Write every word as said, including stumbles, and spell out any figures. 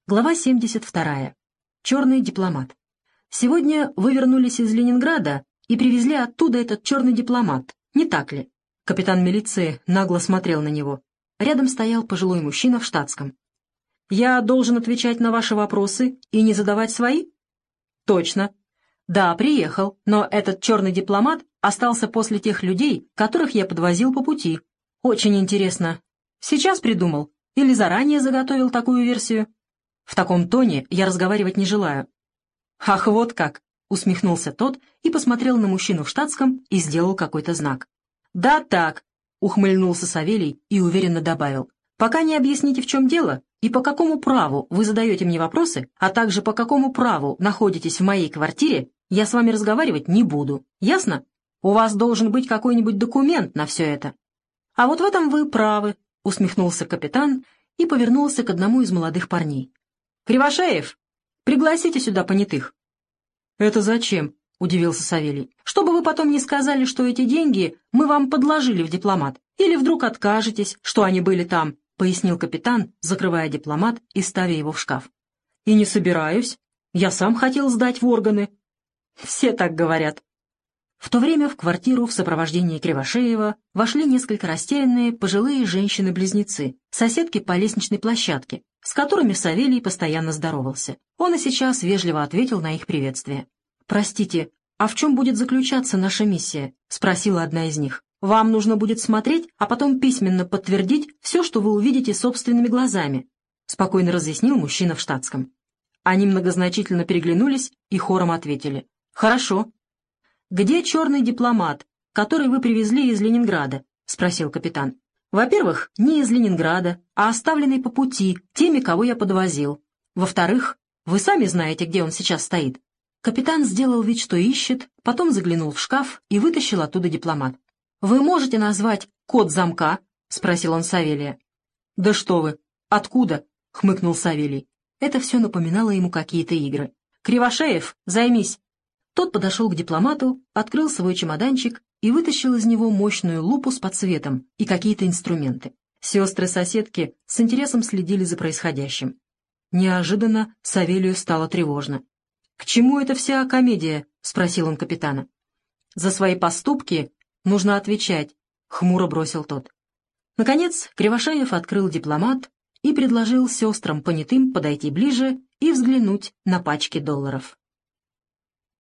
Глава семьдесят вторая. Черный дипломат. Сегодня вы вернулись из Ленинграда и привезли оттуда этот черный дипломат, не так ли? Капитан милиции нагло смотрел на него. Рядом стоял пожилой мужчина в штатском. Я должен отвечать на ваши вопросы и не задавать свои? Точно. Да, приехал, но этот черный дипломат остался после тех людей, которых я подвозил по пути. Очень интересно. Сейчас придумал или заранее заготовил такую версию? В таком тоне я разговаривать не желаю. «Ах, вот как!» — усмехнулся тот и посмотрел на мужчину в штатском и сделал какой-то знак. «Да так!» — ухмыльнулся Савелий и уверенно добавил. «Пока не объясните, в чем дело и по какому праву вы задаете мне вопросы, а также по какому праву находитесь в моей квартире, я с вами разговаривать не буду. Ясно? У вас должен быть какой-нибудь документ на все это». «А вот в этом вы правы», — усмехнулся капитан и повернулся к одному из молодых парней. «Кривошеев, пригласите сюда понятых». «Это зачем?» — удивился Савелий. «Чтобы вы потом не сказали, что эти деньги мы вам подложили в дипломат. Или вдруг откажетесь, что они были там», — пояснил капитан, закрывая дипломат и ставя его в шкаф. «И не собираюсь. Я сам хотел сдать в органы». «Все так говорят». В то время в квартиру в сопровождении Кривошеева вошли несколько растерянные пожилые женщины-близнецы, соседки по лестничной площадке, с которыми Савелий постоянно здоровался. Он и сейчас вежливо ответил на их приветствие. «Простите, а в чем будет заключаться наша миссия?» — спросила одна из них. «Вам нужно будет смотреть, а потом письменно подтвердить все, что вы увидите собственными глазами», — спокойно разъяснил мужчина в штатском. Они многозначительно переглянулись и хором ответили. «Хорошо». «Где черный дипломат, который вы привезли из Ленинграда?» — спросил капитан. «Во-первых, не из Ленинграда, а оставленный по пути теми, кого я подвозил. Во-вторых, вы сами знаете, где он сейчас стоит». Капитан сделал вид, что ищет, потом заглянул в шкаф и вытащил оттуда дипломат. «Вы можете назвать код замка?» — спросил он Савелия. «Да что вы! Откуда?» — хмыкнул Савелий. Это все напоминало ему какие-то игры. «Кривошеев, займись!» Тот подошел к дипломату, открыл свой чемоданчик и вытащил из него мощную лупу с подсветом и какие-то инструменты. Сестры-соседки с интересом следили за происходящим. Неожиданно Савелию стало тревожно. «К чему эта вся комедия?» — спросил он капитана. «За свои поступки нужно отвечать», — хмуро бросил тот. Наконец Кривошеев открыл дипломат и предложил сестрам понятым подойти ближе и взглянуть на пачки долларов.